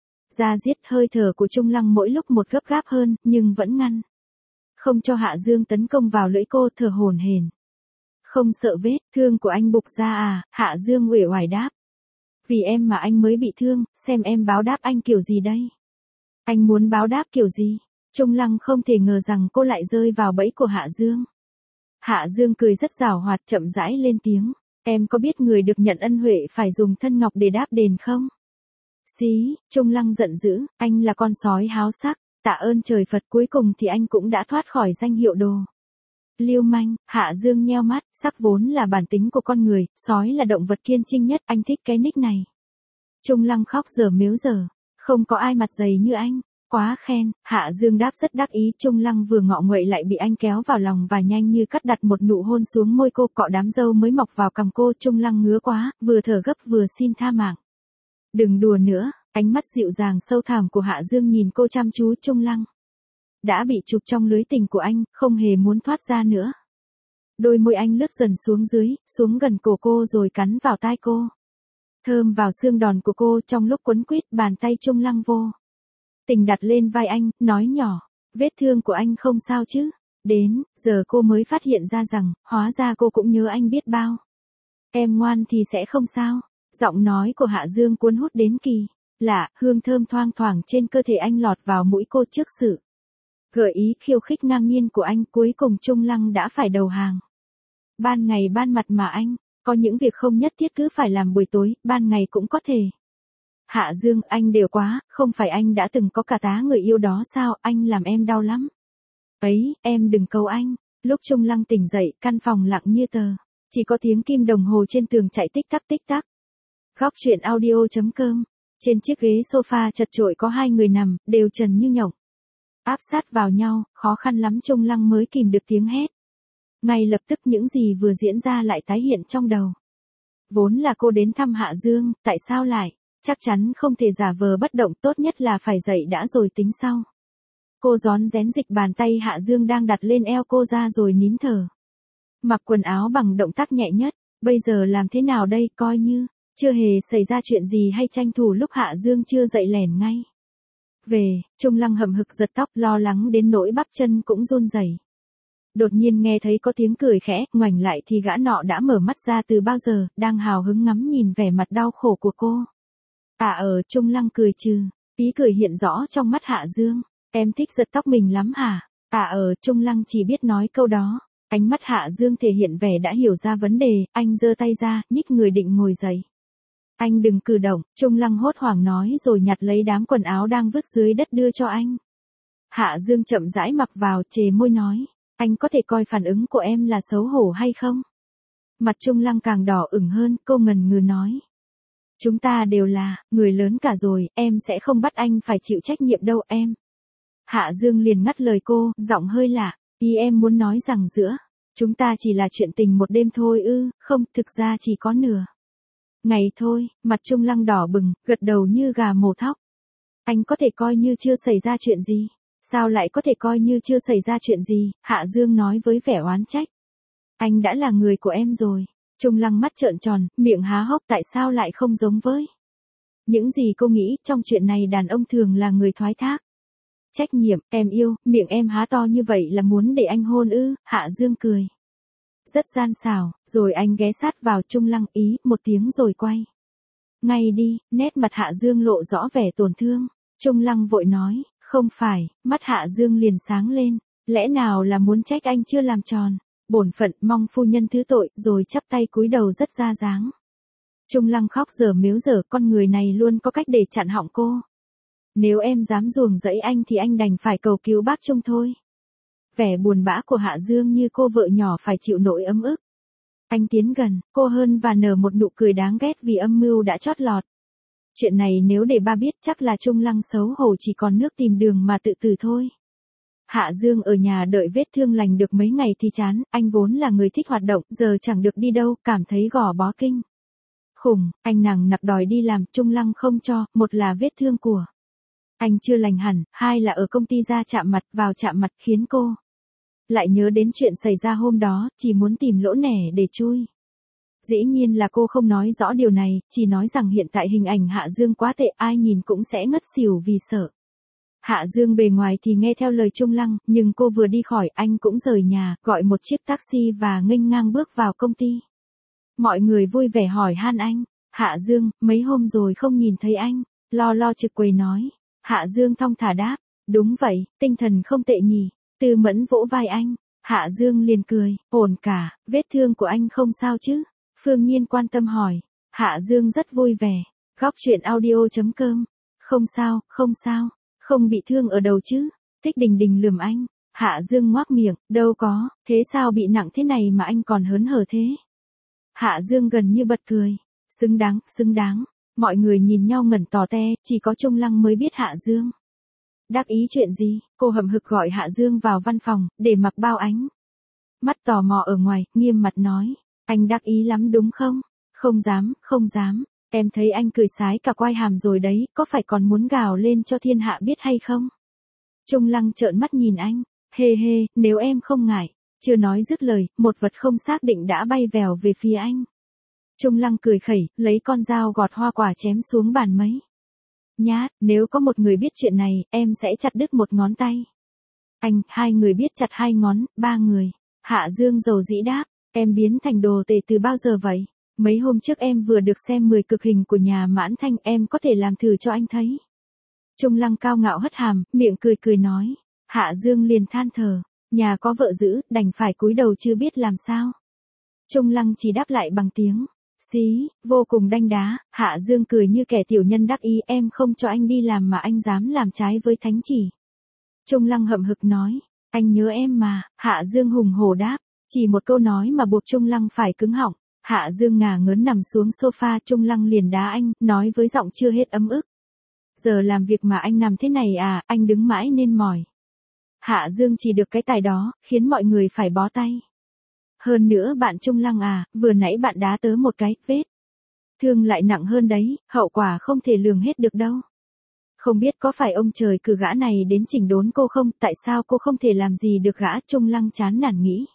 da diết, hơi thở của Trung Lăng mỗi lúc một gấp gáp hơn, nhưng vẫn ngăn không cho Hạ Dương tấn công vào lưỡi cô, thở hổn hển. Không sợ vết thương của anh bục ra à? Hạ Dương uể oải đáp. Vì em mà anh mới bị thương, xem em báo đáp anh kiểu gì đây? Anh muốn báo đáp kiểu gì? Trung Lăng không thể ngờ rằng cô lại rơi vào bẫy của Hạ Dương. Hạ Dương cười rất giảo hoạt, chậm rãi lên tiếng. Em có biết người được nhận ân huệ phải dùng thân ngọc để đáp đền không? Xí, Trung Lăng giận dữ, anh là con sói háo sắc, tạ ơn trời Phật, cuối cùng thì anh cũng đã thoát khỏi danh hiệu đồ lưu manh. Hạ Dương nheo mắt, sắc vốn là bản tính của con người, sói là động vật kiên trinh nhất, anh thích cái nick này. Trung Lăng khóc dở mếu dở, không có ai mặt dày như anh. Quá khen, Hạ Dương đáp rất đắc ý. Trung Lăng vừa ngọ nguậy lại bị anh kéo vào lòng và nhanh như cắt đặt một nụ hôn xuống môi cô, cọ đám râu mới mọc vào cằm cô. Trung Lăng ngứa quá, vừa thở gấp vừa xin tha mạng. Đừng đùa nữa, ánh mắt dịu dàng sâu thẳm của Hạ Dương nhìn cô chăm chú. Trung Lăng đã bị chụp trong lưới tình của anh, không hề muốn thoát ra nữa. Đôi môi anh lướt dần xuống dưới, xuống gần cổ cô rồi cắn vào tai cô. Thơm vào xương đòn của cô. Trong lúc quấn quýt, bàn tay Trung Lăng vô tình đặt lên vai anh, nói nhỏ, vết thương của anh không sao chứ? Đến giờ cô mới phát hiện ra rằng, hóa ra cô cũng nhớ anh biết bao. Em ngoan thì sẽ không sao. Giọng nói của Hạ Dương cuốn hút đến kỳ lạ, hương thơm thoang thoảng trên cơ thể anh lọt vào mũi cô. Trước sự gợi ý khiêu khích ngang nhiên của anh, cuối cùng Trung Lăng đã phải đầu hàng. Ban ngày ban mặt mà anh, có những việc không nhất thiết cứ phải làm buổi tối, ban ngày cũng có thể. Hạ Dương, anh đều quá, không phải anh đã từng có cả tá người yêu đó sao, anh làm em đau lắm. Ấy, em đừng cầu anh. Lúc Trung Lăng tỉnh dậy, căn phòng lặng như tờ. Chỉ có tiếng kim đồng hồ trên tường chạy tích tắc tích tắc. Góc truyện audio.com. Trên chiếc ghế sofa chật chội có hai người nằm, đều trần như nhộng. Áp sát vào nhau, khó khăn lắm Trung Lăng mới kìm được tiếng hét. Ngay lập tức những gì vừa diễn ra lại tái hiện trong đầu. Vốn là cô đến thăm Hạ Dương, tại sao lại? Chắc chắn không thể giả vờ bất động, tốt nhất là phải dậy đã rồi tính sau. Cô rón rén dịch bàn tay Hạ Dương đang đặt lên eo cô ra rồi nín thở. Mặc quần áo bằng động tác nhẹ nhất, bây giờ làm thế nào đây, coi như chưa hề xảy ra chuyện gì hay tranh thủ lúc Hạ Dương chưa dậy lẻn ngay về. Trung Lăng hậm hực giật tóc, lo lắng đến nỗi bắp chân cũng run rẩy. Đột nhiên nghe thấy có tiếng cười khẽ, ngoảnh lại thì gã nọ đã mở mắt ra từ bao giờ, đang hào hứng ngắm nhìn vẻ mặt đau khổ của cô. Trung Lăng cười trừ, ý cười hiện rõ trong mắt Hạ Dương. Em thích giật tóc mình lắm hả? Trung Lăng chỉ biết nói câu đó. Ánh mắt Hạ Dương thể hiện vẻ đã hiểu ra vấn đề, anh giơ tay ra, nhích người định ngồi dậy. Anh đừng cử động, Trung Lăng hốt hoảng nói rồi nhặt lấy đám quần áo đang vứt dưới đất đưa cho anh. Hạ Dương chậm rãi mặc vào, chề môi nói, anh có thể coi phản ứng của em là xấu hổ hay không? Mặt Trung Lăng càng đỏ ửng hơn, cô ngần ngừ nói. Chúng ta đều là người lớn cả rồi, em sẽ không bắt anh phải chịu trách nhiệm đâu em. Hạ Dương liền ngắt lời cô, giọng hơi lạ, ý em muốn nói rằng giữa chúng ta chỉ là chuyện tình một đêm thôi ư? Không, thực ra chỉ có nửa ngày thôi. Mặt Trung Lăng đỏ bừng, gật đầu như gà mổ thóc. Anh có thể coi như chưa xảy ra chuyện gì. Sao lại có thể coi như chưa xảy ra chuyện gì? Hạ Dương nói với vẻ oán trách. Anh đã là người của em rồi. Trung Lăng mắt trợn tròn, miệng há hốc, tại sao lại không giống với những gì cô nghĩ. Trong chuyện này đàn ông thường là người thoái thác trách nhiệm. Em yêu, miệng em há to như vậy là muốn để anh hôn ư? Hạ Dương cười rất gian xảo, rồi anh ghé sát vào Trung Lăng, ý một tiếng rồi quay ngay đi. Nét mặt Hạ Dương lộ rõ vẻ tổn thương. Trung Lăng vội nói, không phải. Mắt Hạ Dương liền sáng lên, lẽ nào là muốn trách anh chưa làm tròn bổn phận, mong phu nhân thứ tội, rồi chắp tay cúi đầu rất ra dáng. Trung Lăng khóc dở mếu dở, con người này luôn có cách để chặn họng cô. Nếu em dám ruồng rẫy anh thì anh đành phải cầu cứu bác Trung thôi. Vẻ buồn bã của Hạ Dương như cô vợ nhỏ phải chịu nỗi ấm ức. Anh tiến gần cô hơn và nở một nụ cười đáng ghét vì âm mưu đã chót lọt. Chuyện này nếu để ba biết chắc là Trung Lăng xấu hổ chỉ còn nước tìm đường mà tự tử thôi. Hạ Dương ở nhà đợi vết thương lành được mấy ngày thì chán, anh vốn là người thích hoạt động, giờ chẳng được đi đâu, cảm thấy gò bó kinh khủng, anh nằng nặc đòi đi làm. Trung Lăng không cho, một là vết thương của anh chưa lành hẳn, hai là ở công ty ra chạm mặt khiến cô lại nhớ đến chuyện xảy ra hôm đó, chỉ muốn tìm lỗ nẻ để chui. Dĩ nhiên là cô không nói rõ điều này, chỉ nói rằng hiện tại hình ảnh Hạ Dương quá tệ, ai nhìn cũng sẽ ngất xỉu vì sợ. Hạ Dương bề ngoài thì nghe theo lời Trung Lăng, nhưng cô vừa đi khỏi, anh cũng rời nhà, gọi một chiếc taxi và nghênh ngang bước vào công ty. Mọi người vui vẻ hỏi han anh, Hạ Dương, mấy hôm rồi không nhìn thấy anh, lo trực quầy nói. Hạ Dương thong thả đáp, đúng vậy, tinh thần không tệ nhỉ. Tư Mẫn vỗ vai anh, Hạ Dương liền cười, ổn cả, vết thương của anh không sao chứ? Phương Nhiên quan tâm hỏi. Hạ Dương rất vui vẻ. Góc truyện audio.com. Không sao, không bị thương ở đầu chứ? Thích Đình Đình lườm anh. Hạ Dương ngoác miệng, đâu có, thế sao bị nặng thế này mà anh còn hớn hở thế? Hạ Dương gần như bật cười. Xứng đáng. Mọi người nhìn nhau ngẩn tò te, chỉ có Trung Lăng mới biết Hạ Dương Đắc ý chuyện gì? Cô hậm hực gọi Hạ Dương vào văn phòng, để mặc bao ánh. Mắt tò mò ở ngoài, nghiêm mặt nói. Anh đắc ý lắm đúng không? Không dám, không dám. Em thấy anh cười sái cả quai hàm rồi đấy, có phải còn muốn gào lên cho thiên hạ biết hay không? Trung Lăng trợn mắt nhìn anh. Hê hê, nếu em không ngại. Chưa nói dứt lời, một vật không xác định đã bay vèo về phía anh. Trung Lăng cười khẩy, lấy con dao gọt hoa quả chém xuống bàn mấy. Nhát, nếu có một người biết chuyện này, em sẽ chặt đứt một ngón tay. Anh, 2 người biết chặt 2 ngón, 3 người. Hạ Dương dầu dĩ đáp, em biến thành đồ tể từ bao giờ vậy? Mấy hôm trước em vừa được xem 10 cực hình của nhà Mãn Thanh, em có thể làm thử cho anh thấy. Trung Lăng cao ngạo hất hàm, miệng cười cười nói. Hạ Dương liền than thở, nhà có vợ giữ, đành phải cúi đầu chưa biết làm sao. Trung Lăng chỉ đáp lại bằng tiếng. Xí, vô cùng đanh đá. Hạ Dương cười như kẻ tiểu nhân đắc ý, em không cho anh đi làm mà anh dám làm trái với thánh chỉ. Trung Lăng hậm hực nói, anh nhớ em mà. Hạ Dương hùng hổ đáp, chỉ một câu nói mà buộc Trung Lăng phải cứng họng. Hạ Dương ngả ngớn nằm xuống sofa, Trung Lăng liền đá anh, nói với giọng chưa hết ấm ức. Giờ làm việc mà anh nằm thế này à, anh đứng mãi nên mỏi. Hạ Dương chỉ được cái tài đó, khiến mọi người phải bó tay. Hơn nữa bạn Trung Lăng à, vừa nãy bạn đá tớ một cái, vết thương lại nặng hơn đấy, hậu quả không thể lường hết được đâu. Không biết có phải ông trời cử gã này đến chỉnh đốn cô không, tại sao cô không thể làm gì được gã? Trung Lăng chán nản nghĩ.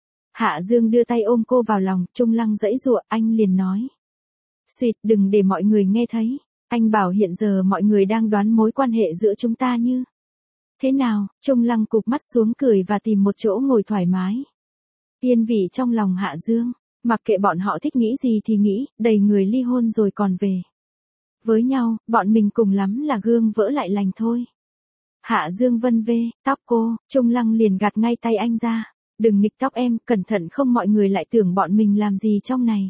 Hạ Dương đưa tay ôm cô vào lòng, Trung Lăng giãy giụa, anh liền nói. Xuyệt, đừng để mọi người nghe thấy. Anh bảo hiện giờ mọi người đang đoán mối quan hệ giữa chúng ta như thế nào? Trung Lăng cụp mắt xuống cười và tìm một chỗ ngồi thoải mái. Yên vị trong lòng Hạ Dương, mặc kệ bọn họ thích nghĩ gì thì nghĩ, đầy người ly hôn rồi còn về với nhau, bọn mình cùng lắm là gương vỡ lại lành thôi. Hạ Dương vân vê tóc cô, Trung Lăng liền gạt ngay tay anh ra. Đừng nghịch tóc em, cẩn thận không mọi người lại tưởng bọn mình làm gì trong này.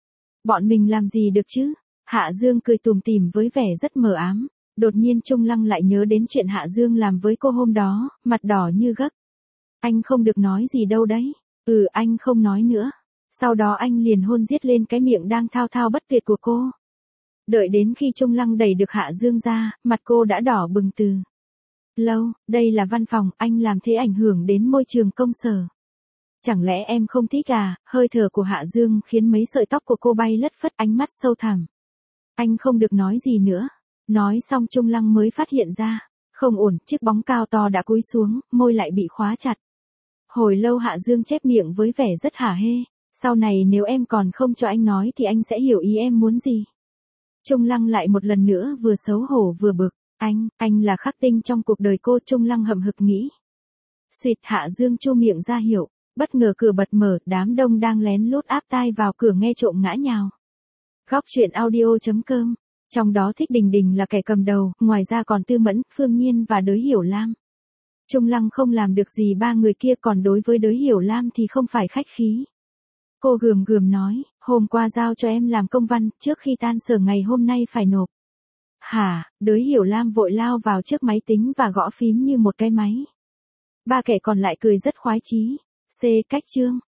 Bọn mình làm gì được chứ? Hạ Dương cười tủm tỉm với vẻ rất mờ ám. Đột nhiên Trung Lăng lại nhớ đến chuyện Hạ Dương làm với cô hôm đó, mặt đỏ như gấc. Anh không được nói gì đâu đấy. Anh không nói nữa. Sau đó anh liền hôn giết lên cái miệng đang thao thao bất tuyệt của cô. Đợi đến khi Trung Lăng đẩy được Hạ Dương ra, mặt cô đã đỏ bừng từ lâu. Đây là văn phòng, anh làm thế ảnh hưởng đến môi trường công sở. Chẳng lẽ em không thích à? Hơi thở của Hạ Dương khiến mấy sợi tóc của cô bay lất phất, ánh mắt sâu thẳm. Anh không được nói gì nữa. Nói xong Trung Lăng mới phát hiện ra. Không ổn, chiếc bóng cao to đã cúi xuống, môi lại bị khóa chặt. Hồi lâu Hạ Dương chép miệng với vẻ rất hả hê. Sau này nếu em còn không cho anh nói thì anh sẽ hiểu ý em muốn gì. Trung Lăng lại một lần nữa vừa xấu hổ vừa bực. Anh là khắc tinh trong cuộc đời cô. Trung Lăng hậm hực nghĩ. Xuyệt, Hạ Dương chu miệng ra hiệu. Bất ngờ cửa bật mở, đám đông đang lén lút áp tai vào cửa nghe trộm ngã nhào. Góc truyện audio.com. Trong đó Thích Đình Đình là kẻ cầm đầu, ngoài ra còn Tư Mẫn, Phương Nhiên và Đới Hiểu Lam. Trung Lăng không làm được gì ba người kia, còn đối với Đới Hiểu Lam thì không phải khách khí. Cô gườm gườm nói, hôm qua giao cho em làm công văn, trước khi tan sở ngày hôm nay phải nộp. Hả? Đới Hiểu Lam vội lao vào trước máy tính và gõ phím như một cái máy. Ba kẻ còn lại cười rất khoái chí. Cách chương.